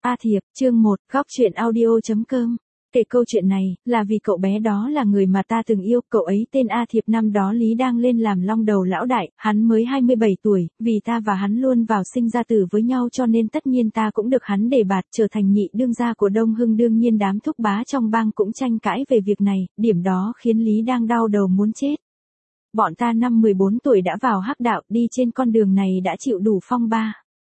A Thiệp, chương 1, góc truyện audio.com. Kể câu chuyện này, là vì cậu bé đó là người mà ta từng yêu, cậu ấy tên A Thiệp. Năm đó Lý đang lên làm long đầu lão đại, hắn mới 27 tuổi, vì ta và hắn luôn vào sinh ra tử với nhau cho nên tất nhiên ta cũng được hắn đề bạt trở thành nhị đương gia của Đông Hưng. Đương nhiên đám thúc bá trong bang cũng tranh cãi về việc này, điểm đó khiến Lý đang đau đầu muốn chết. Bọn ta năm 14 tuổi đã vào hắc đạo, đi trên con đường này đã chịu đủ phong ba.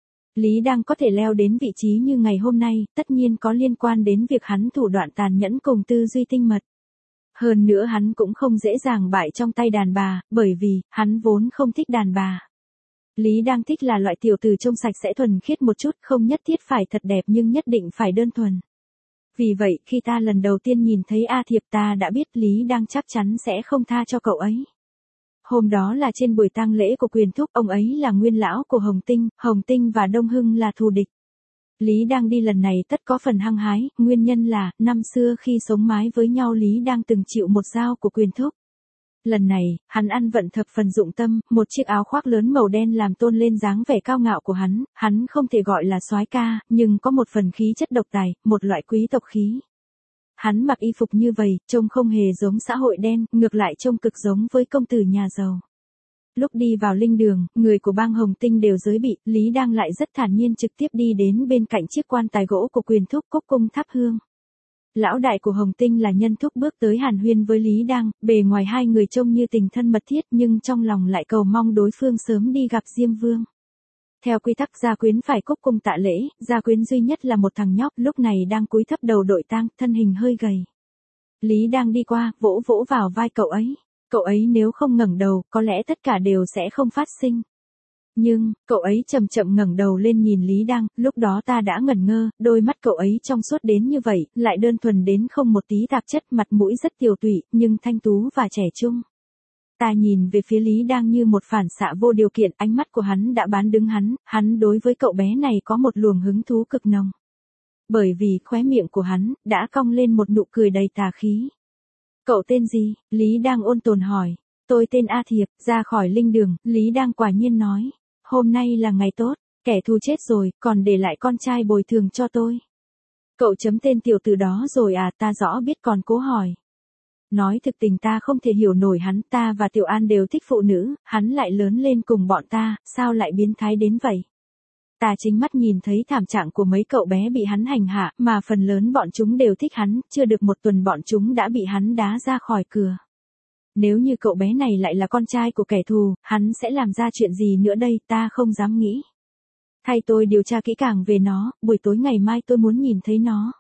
Lý đang có thể leo đến vị trí như ngày hôm nay, tất nhiên có liên quan đến việc hắn thủ đoạn tàn nhẫn cùng tư duy tinh mật. Hơn nữa hắn cũng không dễ dàng bại trong tay đàn bà, bởi vì, hắn vốn không thích đàn bà. Lý đang thích là loại tiểu tử trông sạch sẽ thuần khiết một chút, không nhất thiết phải thật đẹp nhưng nhất định phải đơn thuần. Vì vậy, khi ta lần đầu tiên nhìn thấy A Thiệp ta đã biết Lý đang chắc chắn sẽ không tha cho cậu ấy. Hôm đó là trên buổi tang lễ của Quyền Thúc, ông ấy là nguyên lão của Hồng Tinh và Đông Hưng là thù địch. Lý đang đi lần này tất có phần hăng hái, nguyên nhân là, năm xưa khi sống mái với nhau Lý đang từng chịu một dao của Quyền Thúc. Lần này, hắn ăn vận thập phần dụng tâm, một chiếc áo khoác lớn màu đen làm tôn lên dáng vẻ cao ngạo của hắn không thể gọi là soái ca, nhưng có một phần khí chất độc tài, một loại quý tộc khí. Hắn mặc y phục như vậy, trông không hề giống xã hội đen, ngược lại trông cực giống với công tử nhà giàu. Lúc đi vào linh đường, người của bang Hồng Tinh đều giới bị, Lý đang lại rất thản nhiên trực tiếp đi đến bên cạnh chiếc quan tài gỗ của Quyền Thúc, cúc cung thắp hương. Lão đại của Hồng Tinh là Nhân Thúc bước tới hàn huyên với Lý đang, bề ngoài hai người trông như tình thân mật thiết nhưng trong lòng lại cầu mong đối phương sớm đi gặp Diêm Vương. Theo quy tắc gia quyến phải cúc cung tạ lễ, gia quyến duy nhất là một thằng nhóc lúc này đang cúi thấp đầu đội tang, thân hình hơi gầy. Lý đang đi qua, vỗ vỗ vào vai cậu ấy. Cậu ấy nếu không ngẩng đầu, có lẽ tất cả đều sẽ không phát sinh. Nhưng, cậu ấy chậm chậm ngẩng đầu lên nhìn Lý đang, lúc đó ta đã ngẩn ngơ, đôi mắt cậu ấy trong suốt đến như vậy, lại đơn thuần đến không một tí tạp chất, mặt mũi rất tiều tụy, nhưng thanh tú và trẻ trung. Ta nhìn về phía Lý đang như một phản xạ vô điều kiện, ánh mắt của hắn đã bán đứng hắn đối với cậu bé này có một luồng hứng thú cực nồng. Bởi vì khóe miệng của hắn đã cong lên một nụ cười đầy tà khí. Cậu tên gì? Lý đang ôn tồn hỏi. Tôi tên A Thiệp. Ra khỏi linh đường, Lý đang quả nhiên nói. Hôm nay là ngày tốt, kẻ thù chết rồi, còn để lại con trai bồi thường cho tôi. Cậu chấm tên tiểu tử đó rồi à? Ta rõ biết còn cố hỏi. Nói thực tình ta không thể hiểu nổi hắn, ta và Tiểu An đều thích phụ nữ, hắn lại lớn lên cùng bọn ta, sao lại biến thái đến vậy? Ta chính mắt nhìn thấy thảm trạng của mấy cậu bé bị hắn hành hạ, mà phần lớn bọn chúng đều thích hắn, chưa được một tuần bọn chúng đã bị hắn đá ra khỏi cửa. Nếu như cậu bé này lại là con trai của kẻ thù, hắn sẽ làm ra chuyện gì nữa đây, ta không dám nghĩ. Thay tôi điều tra kỹ càng về nó, buổi tối ngày mai tôi muốn nhìn thấy nó.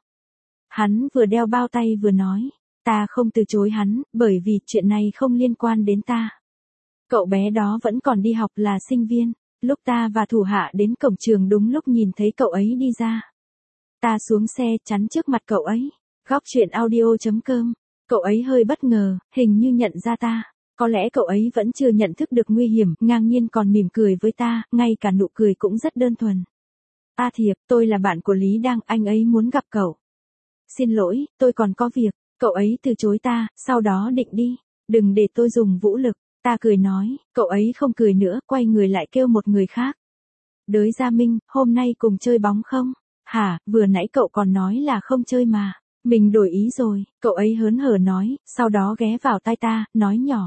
Hắn vừa đeo bao tay vừa nói. Ta không từ chối hắn, bởi vì chuyện này không liên quan đến ta. Cậu bé đó vẫn còn đi học là sinh viên. Lúc ta và thủ hạ đến cổng trường đúng lúc nhìn thấy cậu ấy đi ra. Ta xuống xe chắn trước mặt cậu ấy. Góc truyện audio.com. Cậu ấy hơi bất ngờ, hình như nhận ra ta. Có lẽ cậu ấy vẫn chưa nhận thức được nguy hiểm, ngang nhiên còn mỉm cười với ta, ngay cả nụ cười cũng rất đơn thuần. A Thiệp, tôi là bạn của Lý đang, anh ấy muốn gặp cậu. Xin lỗi, tôi còn có việc. Cậu ấy từ chối ta, sau đó định đi. Đừng để tôi dùng vũ lực. Ta cười nói, cậu ấy không cười nữa, quay người lại kêu một người khác. Đới Gia Minh, hôm nay cùng chơi bóng không? Hả, vừa nãy cậu còn nói là không chơi mà. Mình đổi ý rồi, cậu ấy hớn hở nói, sau đó ghé vào tai ta, nói nhỏ.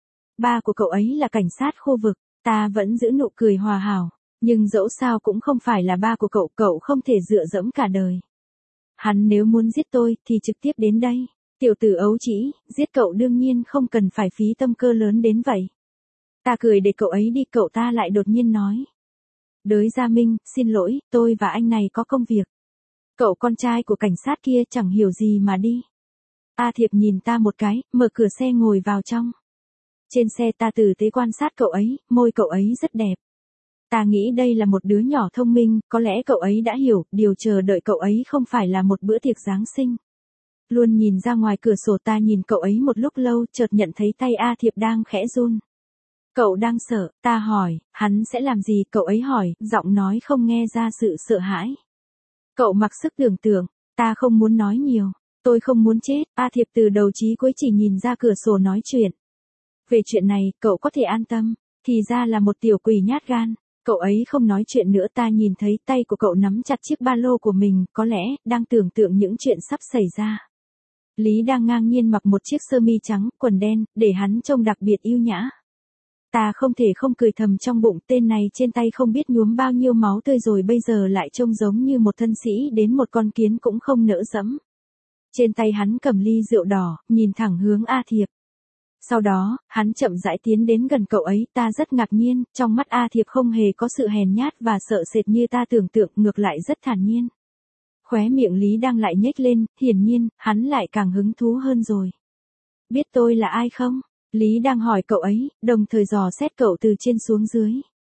Ba của cậu ấy là cảnh sát khu vực, ta vẫn giữ nụ cười hòa hảo. Nhưng dẫu sao cũng không phải là ba của cậu, cậu không thể dựa dẫm cả đời. Hắn nếu muốn giết tôi, thì trực tiếp đến đây. Tiểu tử ấu trĩ, giết cậu đương nhiên không cần phải phí tâm cơ lớn đến vậy. Ta cười để cậu ấy đi, cậu ta lại đột nhiên nói. Đới Gia Minh, xin lỗi, tôi và anh này có công việc. Cậu con trai của cảnh sát kia chẳng hiểu gì mà đi. A Thiệp nhìn ta một cái, mở cửa xe ngồi vào trong. Trên xe ta tử tế quan sát cậu ấy, môi cậu ấy rất đẹp. Ta nghĩ đây là một đứa nhỏ thông minh, có lẽ cậu ấy đã hiểu, điều chờ đợi cậu ấy không phải là một bữa tiệc Giáng sinh. Luôn nhìn ra ngoài cửa sổ ta nhìn cậu ấy một lúc lâu, chợt nhận thấy tay A Thiệp đang khẽ run. Cậu đang sợ, ta hỏi, hắn sẽ làm gì? Cậu ấy hỏi, giọng nói không nghe ra sự sợ hãi. Cậu mặc sức tưởng tượng, ta không muốn nói nhiều, tôi không muốn chết. A Thiệp từ đầu chí cuối chỉ nhìn ra cửa sổ nói chuyện. Về chuyện này, cậu có thể an tâm, thì ra là một tiểu quỷ nhát gan. Cậu ấy không nói chuyện nữa, ta nhìn thấy tay của cậu nắm chặt chiếc ba lô của mình, có lẽ, đang tưởng tượng những chuyện sắp xảy ra. Lý đang ngang nhiên mặc một chiếc sơ mi trắng, quần đen, để hắn trông đặc biệt yêu nhã. Ta không thể không cười thầm trong bụng, tên này trên tay không biết nhuốm bao nhiêu máu tươi rồi bây giờ lại trông giống như một thân sĩ đến một con kiến cũng không nỡ dẫm. Trên tay hắn cầm ly rượu đỏ, nhìn thẳng hướng A Thiệp. Sau đó, hắn chậm rãi tiến đến gần cậu ấy, ta rất ngạc nhiên, trong mắt A Thiệp không hề có sự hèn nhát và sợ sệt như ta tưởng tượng, ngược lại rất thản nhiên. Khóe miệng Lý đang lại nhếch lên, hiển nhiên, hắn lại càng hứng thú hơn rồi. Biết tôi là ai không? Lý đang hỏi cậu ấy, đồng thời dò xét cậu từ trên xuống dưới.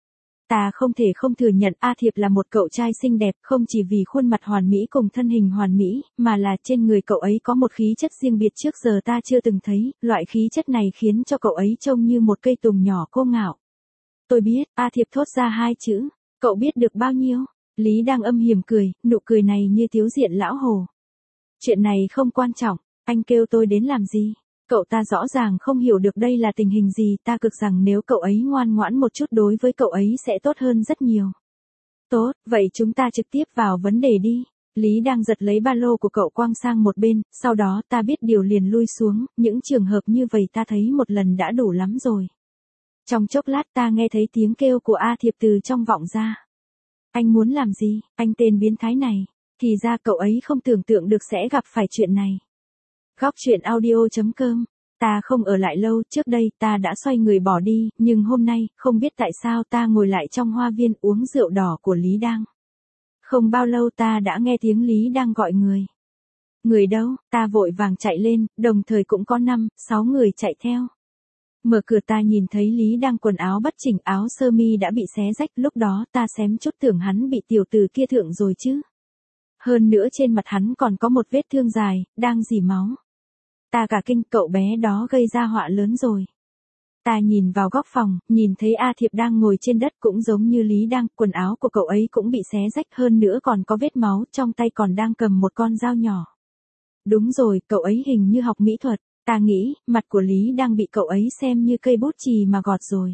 Ta không thể không thừa nhận A Thiệp là một cậu trai xinh đẹp, không chỉ vì khuôn mặt hoàn mỹ cùng thân hình hoàn mỹ, mà là trên người cậu ấy có một khí chất riêng biệt trước giờ ta chưa từng thấy, loại khí chất này khiến cho cậu ấy trông như một cây tùng nhỏ cô ngạo. Tôi biết, A Thiệp thốt ra hai chữ, cậu biết được bao nhiêu? Lý đang âm hiểm cười, nụ cười này như tiếu diện lão hồ. Chuyện này không quan trọng, anh kêu tôi đến làm gì? Cậu ta rõ ràng không hiểu được đây là tình hình gì, ta cực rằng nếu cậu ấy ngoan ngoãn một chút đối với cậu ấy sẽ tốt hơn rất nhiều. Tốt, vậy chúng ta trực tiếp vào vấn đề đi. Lý đang giật lấy ba lô của cậu quăng sang một bên, sau đó ta biết điều liền lui xuống, những trường hợp như vậy ta thấy một lần đã đủ lắm rồi. Trong chốc lát ta nghe thấy tiếng kêu của A Thiệp từ trong vọng ra. Anh muốn làm gì, anh tên biến thái này? Thì ra cậu ấy không tưởng tượng được sẽ gặp phải chuyện này. Góc truyện audio.com. Ta không ở lại lâu, trước đây ta đã xoay người bỏ đi, nhưng hôm nay, không biết tại sao ta ngồi lại trong hoa viên uống rượu đỏ của Lý Đang. Không bao lâu ta đã nghe tiếng Lý Đang gọi người. Người đâu? Ta vội vàng chạy lên, đồng thời cũng có 5-6 người chạy theo. Mở cửa ta nhìn thấy Lý Đang quần áo bất chỉnh, áo sơ mi đã bị xé rách, lúc đó ta xém chút tưởng hắn bị tiểu tử kia thượng rồi chứ. Hơn nữa trên mặt hắn còn có một vết thương dài, đang rỉ máu. Ta cả kinh, cậu bé đó gây ra họa lớn rồi. Ta nhìn vào góc phòng, nhìn thấy A Thiệp đang ngồi trên đất cũng giống như Lý Đang, quần áo của cậu ấy cũng bị xé rách, hơn nữa còn có vết máu, trong tay còn đang cầm một con dao nhỏ. Đúng rồi, cậu ấy hình như học mỹ thuật, ta nghĩ, mặt của Lý Đang bị cậu ấy xem như cây bút chì mà gọt rồi.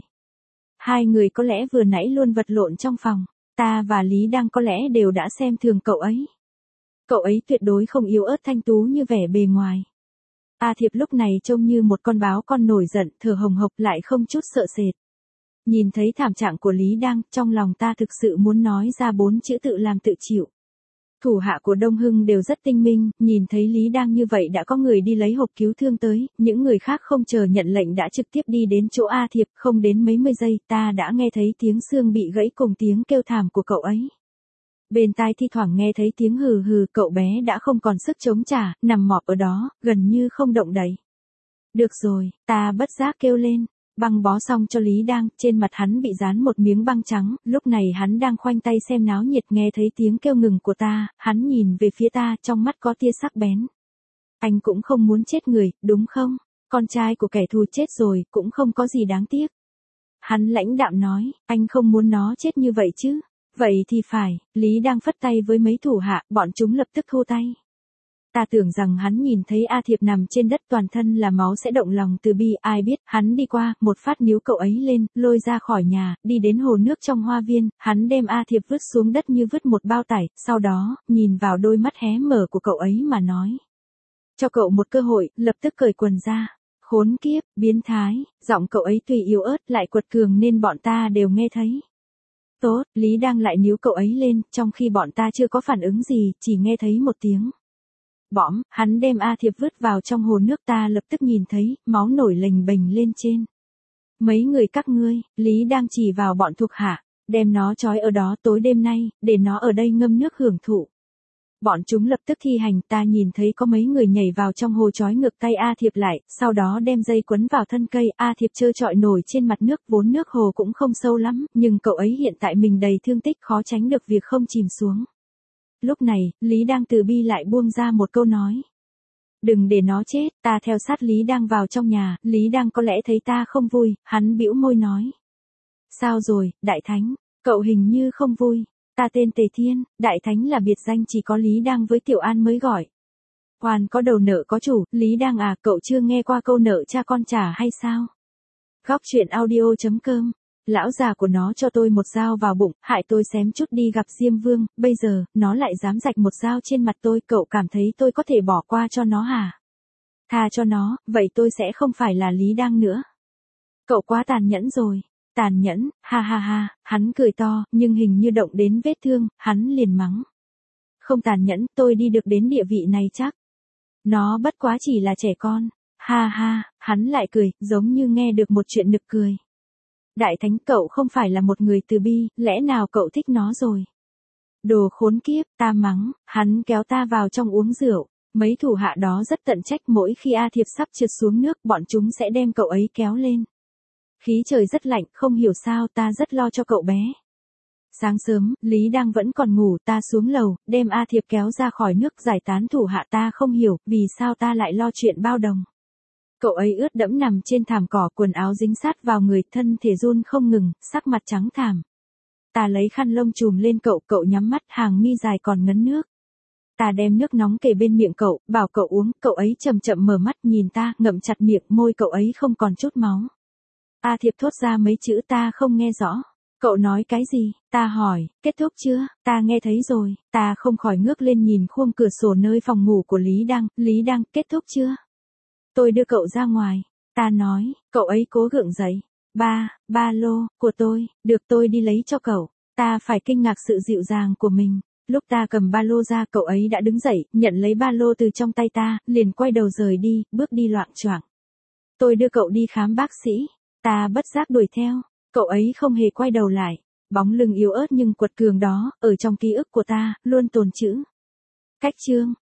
Hai người có lẽ vừa nãy luôn vật lộn trong phòng, ta và Lý Đang có lẽ đều đã xem thường cậu ấy. Cậu ấy tuyệt đối không yếu ớt thanh tú như vẻ bề ngoài. A Thiệp lúc này trông như một con báo con nổi giận, thở hồng hộc lại không chút sợ sệt. Nhìn thấy thảm trạng của Lý Đang, trong lòng ta thực sự muốn nói ra 4 chữ tự làm tự chịu. Thủ hạ của Đông Hưng đều rất tinh minh, nhìn thấy Lý Đang như vậy đã có người đi lấy hộp cứu thương tới, những người khác không chờ nhận lệnh đã trực tiếp đi đến chỗ A Thiệp, không đến mấy mươi giây ta đã nghe thấy tiếng xương bị gãy cùng tiếng kêu thảm của cậu ấy. Bên tai thi thoảng nghe thấy tiếng hừ hừ, cậu bé đã không còn sức chống trả, nằm mọp ở đó, gần như không động đậy. Được rồi, ta bất giác kêu lên, băng bó xong cho Lý Đang, trên mặt hắn bị dán một miếng băng trắng, lúc này hắn đang khoanh tay xem náo nhiệt, nghe thấy tiếng kêu ngừng của ta, hắn nhìn về phía ta, trong mắt có tia sắc bén. Anh cũng không muốn chết người, đúng không? Con trai của kẻ thù chết rồi, cũng không có gì đáng tiếc. Hắn lãnh đạm nói, anh không muốn nó chết như vậy chứ? Vậy thì phải, Lý Đang phất tay với mấy thủ hạ, bọn chúng lập tức thu tay. Ta tưởng rằng hắn nhìn thấy A Thiệp nằm trên đất toàn thân là máu sẽ động lòng từ bi, ai biết, hắn đi qua, một phát níu cậu ấy lên, lôi ra khỏi nhà, đi đến hồ nước trong hoa viên, hắn đem A Thiệp vứt xuống đất như vứt một bao tải, sau đó, nhìn vào đôi mắt hé mở của cậu ấy mà nói. Cho cậu một cơ hội, lập tức cởi quần ra. Khốn kiếp, biến thái, giọng cậu ấy tuy yếu ớt lại quật cường nên bọn ta đều nghe thấy. Tốt, Lý Đang lại níu cậu ấy lên, trong khi bọn ta chưa có phản ứng gì, chỉ nghe thấy một tiếng. Bõm, hắn đem A Thiệp vứt vào trong hồ nước, ta lập tức nhìn thấy, máu nổi lềnh bềnh lên trên. Mấy người các ngươi, Lý Đang chỉ vào bọn thuộc hạ, đem nó trói ở đó tối đêm nay, để nó ở đây ngâm nước hưởng thụ. Bọn chúng lập tức thi hành, ta nhìn thấy có mấy người nhảy vào trong hồ trói ngược tay A Thiệp lại, sau đó đem dây quấn vào thân cây, A Thiệp trơ trọi nổi trên mặt nước, vốn nước hồ cũng không sâu lắm, nhưng cậu ấy hiện tại mình đầy thương tích, khó tránh được việc không chìm xuống. Lúc này, Lý Đang từ bi lại buông ra một câu nói. Đừng để nó chết, ta theo sát Lý Đang vào trong nhà, Lý Đang có lẽ thấy ta không vui, hắn bĩu môi nói. Sao rồi, Đại Thánh, cậu hình như không vui. Ta tên Tề Thiên, Đại Thánh là biệt danh chỉ có Lý Đang với Tiểu An mới gọi. Oan có đầu nợ có chủ, Lý Đang à, cậu chưa nghe qua câu nợ cha con trả hay sao? Góc truyện audio.com Lão già của nó cho tôi một dao vào bụng, hại tôi xém chút đi gặp Diêm Vương, bây giờ, nó lại dám rạch một dao trên mặt tôi, cậu cảm thấy tôi có thể bỏ qua cho nó hả? Tha cho nó, vậy tôi sẽ không phải là Lý Đăng nữa. Cậu quá tàn nhẫn rồi. Tàn nhẫn, ha ha ha, hắn cười to, nhưng hình như động đến vết thương, hắn liền mắng. Không tàn nhẫn, tôi đi được đến địa vị này chắc. Nó bất quá chỉ là trẻ con. Ha ha, hắn lại cười, giống như nghe được một chuyện nực cười. Đại thánh, cậu không phải là một người từ bi, lẽ nào cậu thích nó rồi? Đồ khốn kiếp, ta mắng, hắn kéo ta vào trong uống rượu. Mấy thủ hạ đó rất tận trách, mỗi khi A Thiệp sắp trượt xuống nước, bọn chúng sẽ đem cậu ấy kéo lên. Khí trời rất lạnh, không hiểu sao ta rất lo cho cậu bé. Sáng sớm, Lý Đăng vẫn còn ngủ, ta xuống lầu, đem A Thiệp kéo ra khỏi nước, giải tán thủ hạ. Ta không hiểu, vì sao ta lại lo chuyện bao đồng. Cậu ấy ướt đẫm nằm trên thảm cỏ, quần áo dính sát vào người, thân thể run không ngừng, sắc mặt trắng thảm. Ta lấy khăn lông chùm lên cậu, cậu nhắm mắt, hàng mi dài còn ngấn nước. Ta đem nước nóng kề bên miệng cậu, bảo cậu uống, cậu ấy chậm chậm mở mắt nhìn ta, ngậm chặt miệng, môi cậu ấy không còn chút máu. A Thiệp thốt ra mấy chữ ta không nghe rõ. Cậu nói cái gì? Ta hỏi, kết thúc chưa? Ta nghe thấy rồi. Ta không khỏi ngước lên nhìn khung cửa sổ nơi phòng ngủ của Lý Đăng. Lý Đăng, kết thúc chưa? Tôi đưa cậu ra ngoài. Ta nói, cậu ấy cố gượng dậy. Ba lô, của tôi, được tôi đi lấy cho cậu. Ta phải kinh ngạc sự dịu dàng của mình. Lúc ta cầm ba lô ra, cậu ấy đã đứng dậy, nhận lấy ba lô từ trong tay ta, liền quay đầu rời đi, bước đi loạng choạng. Tôi đưa cậu đi khám bác sĩ. Ta bất giác đuổi theo. Cậu ấy không hề quay đầu lại. Bóng lưng yếu ớt nhưng quật cường đó, ở trong ký ức của ta, luôn tồn trữ. Cách chương.